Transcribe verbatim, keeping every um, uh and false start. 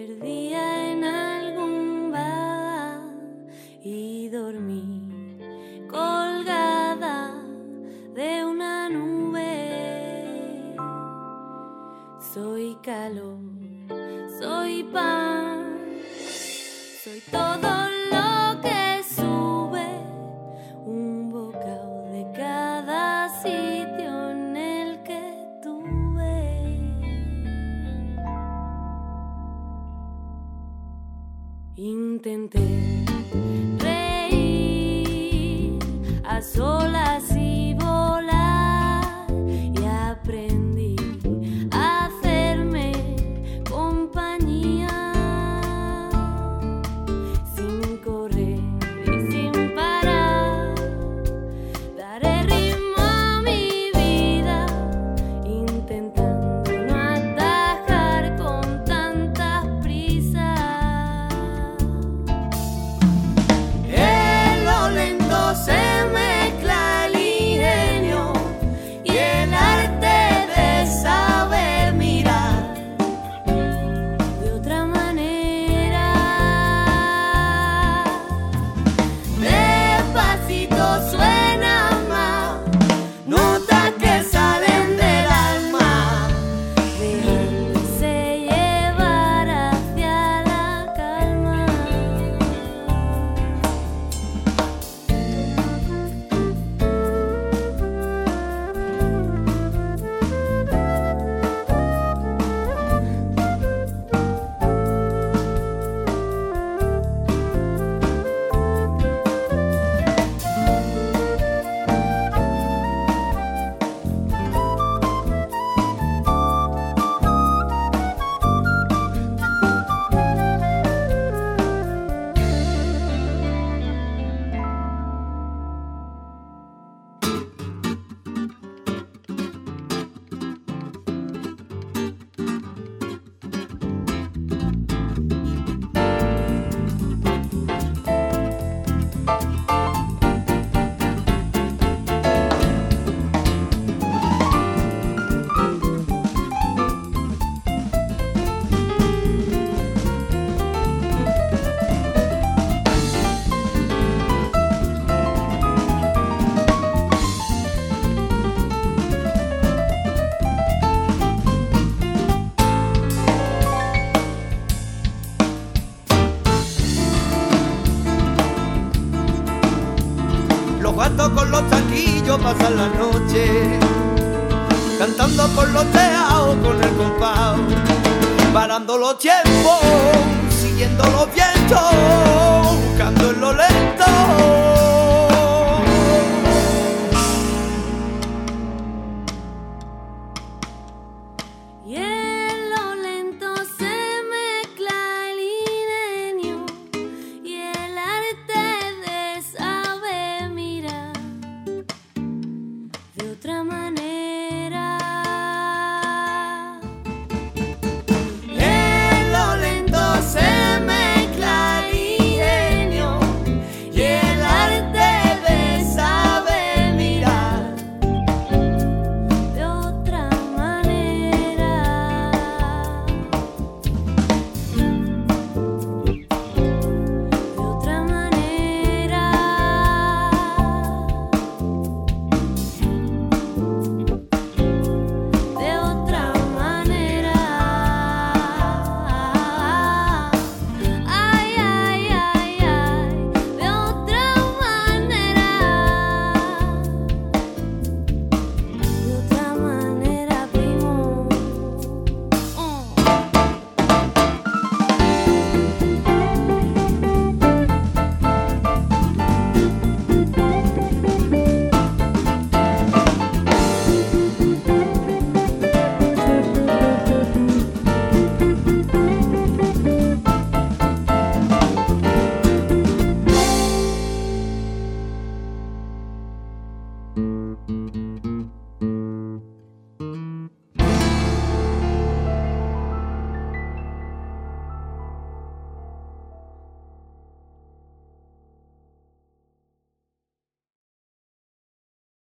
perdía en algún bar y dormí colgada de una nube. Soy calor, soy pan, soy todo lo que sube, un bocado de cada sitio en el que tuve. Intenté reír a solas y volar y aprendí a hacerme compañía sin correr y sin parar. Daré ritmo a mi vida intentando no atajar con tantas prisas. En lo lento se mezcla el ingenio y el arte de saber mirar de otra manera. Despacito suena más, notas que salen del alma, dejándose llevar hacia la calma. Los gatos con los taquillos pasan la noche, cantando por los tejados con el compás, parando los tiempos, siguiendo los vientos, buscando en lo lento